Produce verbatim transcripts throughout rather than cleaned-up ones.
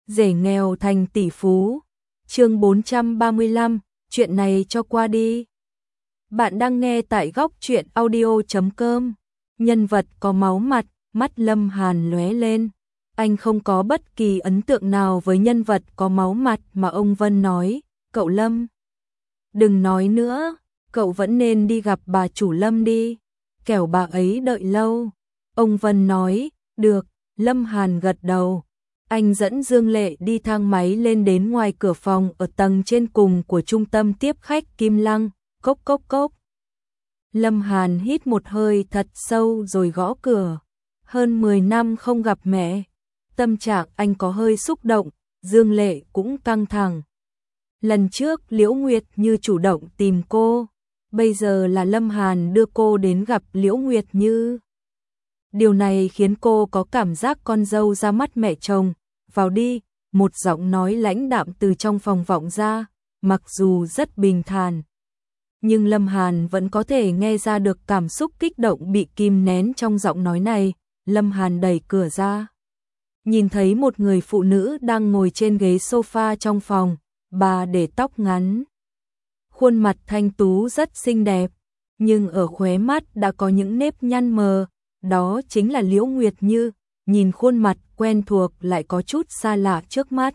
rể nghèo thành tỷ phú. Chương bốn trăm ba mươi lăm, chuyện này cho qua đi. Bạn đang nghe tại góc truyện audio chấm com. Nhân vật có máu mặt, mắt Lâm Hàn lóe lên. Anh không có bất kỳ ấn tượng nào với nhân vật có máu mặt mà ông Vân nói. Cậu Lâm, đừng nói nữa, cậu vẫn nên đi gặp bà chủ Lâm đi, kẻo bà ấy đợi lâu. Ông Vân nói, được. Lâm Hàn gật đầu. Anh dẫn Dương Lệ đi thang máy lên đến ngoài cửa phòng ở tầng trên cùng của trung tâm tiếp khách Kim Lăng. Cốc cốc cốc. Lâm Hàn hít một hơi thật sâu rồi gõ cửa. Hơn mười năm không gặp mẹ. Tâm trạng anh có hơi xúc động, Dương Lệ cũng căng thẳng. Lần trước Liễu Nguyệt Như chủ động tìm cô, bây giờ là Lâm Hàn đưa cô đến gặp Liễu Nguyệt Như. Điều này khiến cô có cảm giác con dâu ra mắt mẹ chồng. Vào đi, một giọng nói lãnh đạm từ trong phòng vọng ra, mặc dù rất bình thản. Nhưng Lâm Hàn vẫn có thể nghe ra được cảm xúc kích động bị kìm nén trong giọng nói này. Lâm Hàn đẩy cửa ra. Nhìn thấy một người phụ nữ đang ngồi trên ghế sofa trong phòng, bà để tóc ngắn. Khuôn mặt thanh tú rất xinh đẹp, nhưng ở khóe mắt đã có những nếp nhăn mờ. Đó chính là Liễu Nguyệt Như, nhìn khuôn mặt quen thuộc lại có chút xa lạ trước mắt.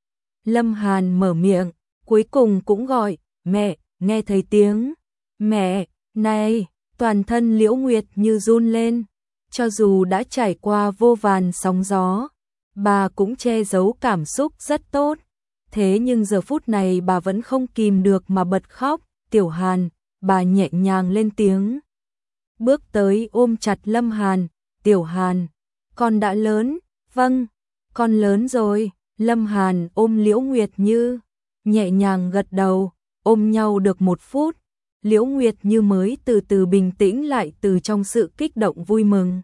Lâm Hàn mở miệng, cuối cùng cũng gọi, mẹ, nghe thấy tiếng, mẹ, này, toàn thân Liễu Nguyệt Như run lên. Cho dù đã trải qua vô vàn sóng gió, bà cũng che giấu cảm xúc rất tốt. Thế nhưng giờ phút này bà vẫn không kìm được mà bật khóc. Tiểu Hàn, bà nhẹ nhàng lên tiếng. Bước tới ôm chặt Lâm Hàn. Tiểu Hàn, con đã lớn. Vâng, con lớn rồi. Lâm Hàn ôm Liễu Nguyệt Như, nhẹ nhàng gật đầu. Ôm nhau được một phút, Liễu Nguyệt Như mới từ từ bình tĩnh lại từ trong sự kích động vui mừng.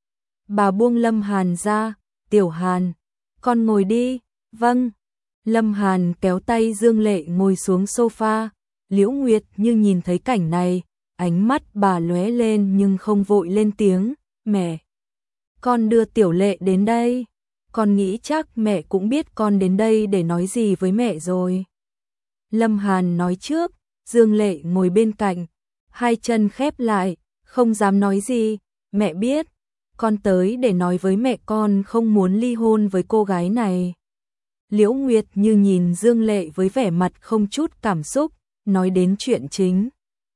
Bà buông Lâm Hàn ra. Tiểu Hàn, con ngồi đi. Vâng. Lâm Hàn kéo tay Dương Lệ ngồi xuống sofa. Liễu Nguyệt Như nhìn thấy cảnh này, ánh mắt bà lóe lên nhưng không vội lên tiếng. Mẹ, con đưa Tiểu Lệ đến đây. Con nghĩ chắc mẹ cũng biết con đến đây để nói gì với mẹ rồi. Lâm Hàn nói trước. Dương Lệ ngồi bên cạnh, hai chân khép lại, không dám nói gì. Mẹ biết, con tới để nói với mẹ con không muốn ly hôn với cô gái này. Liễu Nguyệt Như nhìn Dương Lệ với vẻ mặt không chút cảm xúc, nói đến chuyện chính.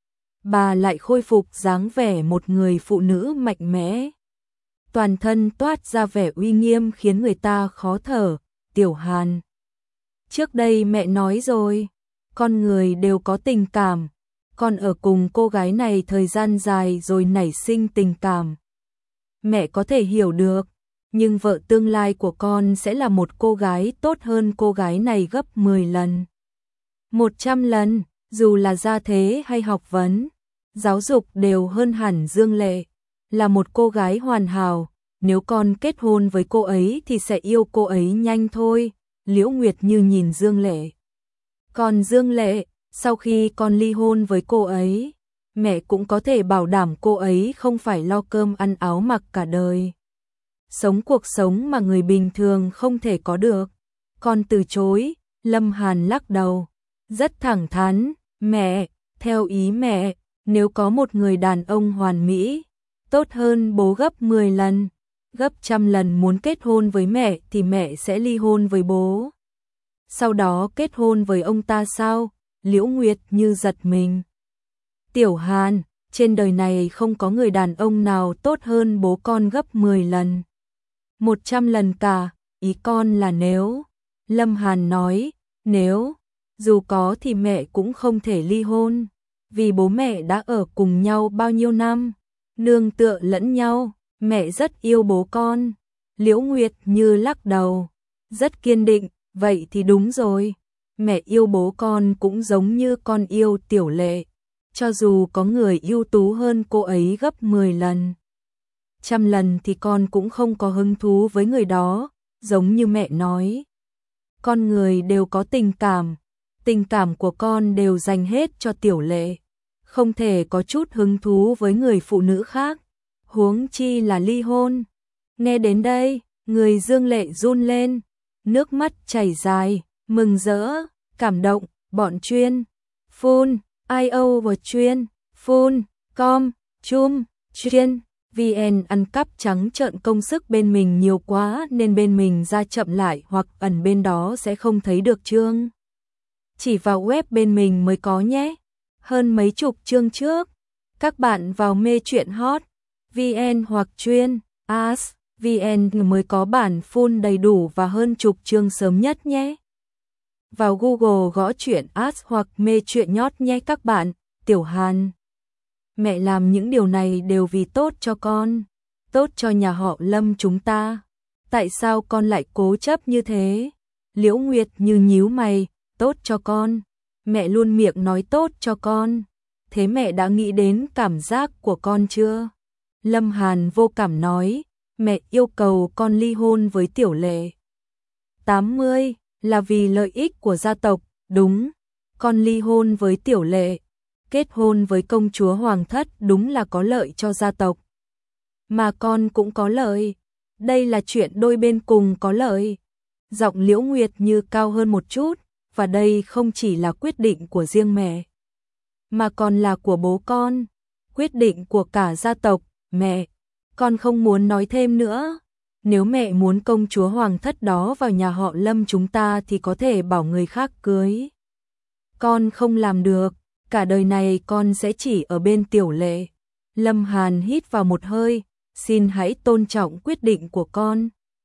Bà lại khôi phục dáng vẻ một người phụ nữ mạnh mẽ. Toàn thân toát ra vẻ uy nghiêm khiến người ta khó thở. Tiểu Hàn, trước đây mẹ nói rồi, con người đều có tình cảm. Con ở cùng cô gái này thời gian dài rồi nảy sinh tình cảm. Mẹ có thể hiểu được, nhưng vợ tương lai của con sẽ là một cô gái tốt hơn cô gái này gấp mười lần. một trăm lần, dù là gia thế hay học vấn, giáo dục đều hơn hẳn Dương Lệ. Là một cô gái hoàn hảo, nếu con kết hôn với cô ấy thì sẽ yêu cô ấy nhanh thôi. Liễu Nguyệt Như nhìn Dương Lệ. Còn Dương Lệ, sau khi con ly hôn với cô ấy, mẹ cũng có thể bảo đảm cô ấy không phải lo cơm ăn áo mặc cả đời. Sống cuộc sống mà người bình thường không thể có được. Con từ chối. Lâm Hàn lắc đầu, rất thẳng thắn. Mẹ, theo ý mẹ, nếu có một người đàn ông hoàn mỹ, tốt hơn bố gấp mười lần, gấp trăm lần muốn kết hôn với mẹ thì mẹ sẽ ly hôn với bố. Sau đó kết hôn với ông ta sao? Liễu Nguyệt Như giật mình. Tiểu Hàn, trên đời này không có người đàn ông nào tốt hơn bố con gấp mười lần. một trăm lần cả, ý con là nếu. Lâm Hàn nói, nếu, dù có thì mẹ cũng không thể ly hôn. Vì bố mẹ đã ở cùng nhau bao nhiêu năm, nương tựa lẫn nhau, mẹ rất yêu bố con. Liễu Nguyệt Như lắc đầu, rất kiên định. Vậy thì đúng rồi, mẹ yêu bố con cũng giống như con yêu Tiểu Lệ. Cho dù có người ưu tú hơn cô ấy gấp mười lần, trăm lần thì con cũng không có hứng thú với người đó. Giống như mẹ nói, con người đều có tình cảm, tình cảm của con đều dành hết cho Tiểu Lệ, không thể có chút hứng thú với người phụ nữ khác, huống chi là ly hôn. Nghe đến đây, người Dương Lệ run lên, nước mắt chảy dài, mừng rỡ, cảm động, bọn chuyên, phun, i o và chuyên, phun, com, chum, chuyên, vn ăn cắp trắng trợn công sức bên mình nhiều quá nên bên mình ra chậm lại hoặc ẩn bên đó sẽ không thấy được chương. Chỉ vào web bên mình mới có nhé. Hơn mấy chục chương trước, các bạn vào mê truyện hot vn hoặc chuyên as vn mới có bản full đầy đủ và hơn chục chương sớm nhất nhé. Vào Google gõ truyện as hoặc mê truyện nhót nhé các bạn. Tiểu Hàn. Mẹ làm những điều này đều vì tốt cho con, tốt cho nhà họ Lâm chúng ta. Tại sao con lại cố chấp như thế? Liễu Nguyệt như nhíu mày, tốt cho con. Mẹ luôn miệng nói tốt cho con. Thế mẹ đã nghĩ đến cảm giác của con chưa? Lâm Hàn vô cảm nói, mẹ yêu cầu con ly hôn với Tiểu Lệ. tám mươi là vì lợi ích của gia tộc, đúng. Con ly hôn với Tiểu Lệ, kết hôn với công chúa Hoàng thất đúng là có lợi cho gia tộc. Mà con cũng có lợi. Đây là chuyện đôi bên cùng có lợi. Giọng Liễu Nguyệt như cao hơn một chút, và đây không chỉ là quyết định của riêng mẹ, mà còn là của bố con, quyết định của cả gia tộc. Mẹ, con không muốn nói thêm nữa. Nếu mẹ muốn công chúa Hoàng thất đó vào nhà họ Lâm chúng ta thì có thể bảo người khác cưới. Con không làm được, cả đời này con sẽ chỉ ở bên Tiểu Lệ. Lâm Hàn hít vào một hơi, xin hãy tôn trọng quyết định của con.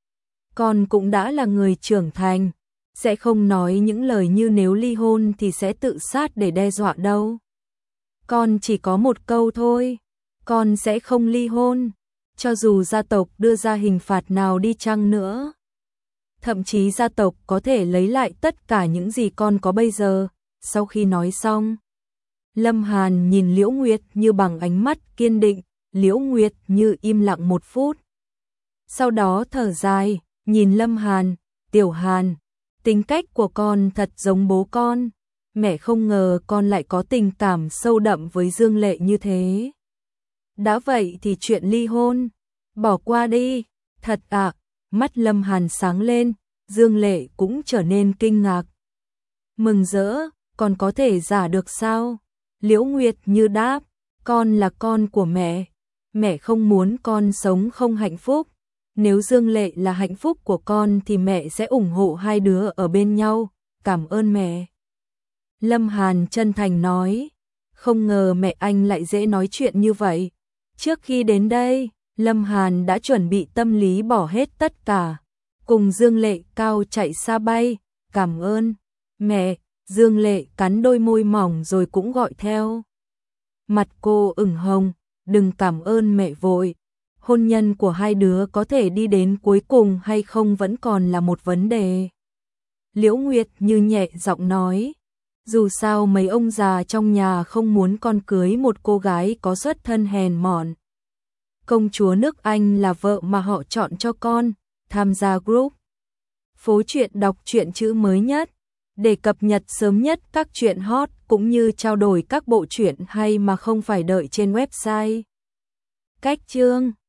Con cũng đã là người trưởng thành, sẽ không nói những lời như nếu ly hôn thì sẽ tự sát để đe dọa đâu. Con chỉ có một câu thôi, con sẽ không ly hôn, cho dù gia tộc đưa ra hình phạt nào đi chăng nữa. Thậm chí gia tộc có thể lấy lại tất cả những gì con có bây giờ. Sau khi nói xong, Lâm Hàn nhìn Liễu Nguyệt như bằng ánh mắt kiên định. Liễu Nguyệt như im lặng một phút. Sau đó thở dài, nhìn Lâm Hàn, Tiểu Hàn, tính cách của con thật giống bố con. Mẹ không ngờ con lại có tình cảm sâu đậm với Dương Lệ như thế. Đã vậy thì chuyện ly hôn, bỏ qua đi. Thật ạ, mắt Lâm Hàn sáng lên, Dương Lệ cũng trở nên kinh ngạc. Mừng rỡ, con có thể giả được sao? Liễu Nguyệt như đáp, con là con của mẹ. Mẹ không muốn con sống không hạnh phúc. Nếu Dương Lệ là hạnh phúc của con thì mẹ sẽ ủng hộ hai đứa ở bên nhau. Cảm ơn mẹ. Lâm Hàn chân thành nói. Không ngờ mẹ anh lại dễ nói chuyện như vậy. Trước khi đến đây, Lâm Hàn đã chuẩn bị tâm lý bỏ hết tất cả. Cùng Dương Lệ cao chạy xa bay. Cảm ơn, mẹ. Dương Lệ cắn đôi môi mỏng rồi cũng gọi theo. Mặt cô ửng hồng. Đừng cảm ơn mẹ vội. Hôn nhân của hai đứa có thể đi đến cuối cùng hay không vẫn còn là một vấn đề. Liễu Nguyệt như nhẹ giọng nói. Dù sao mấy ông già trong nhà không muốn con cưới một cô gái có xuất thân hèn mọn. Công chúa nước Anh là vợ mà họ chọn cho con. Tham gia group Phố Truyện đọc truyện chữ mới nhất. Để cập nhật sớm nhất các truyện hot cũng như trao đổi các bộ truyện hay mà không phải đợi trên website. Cách chương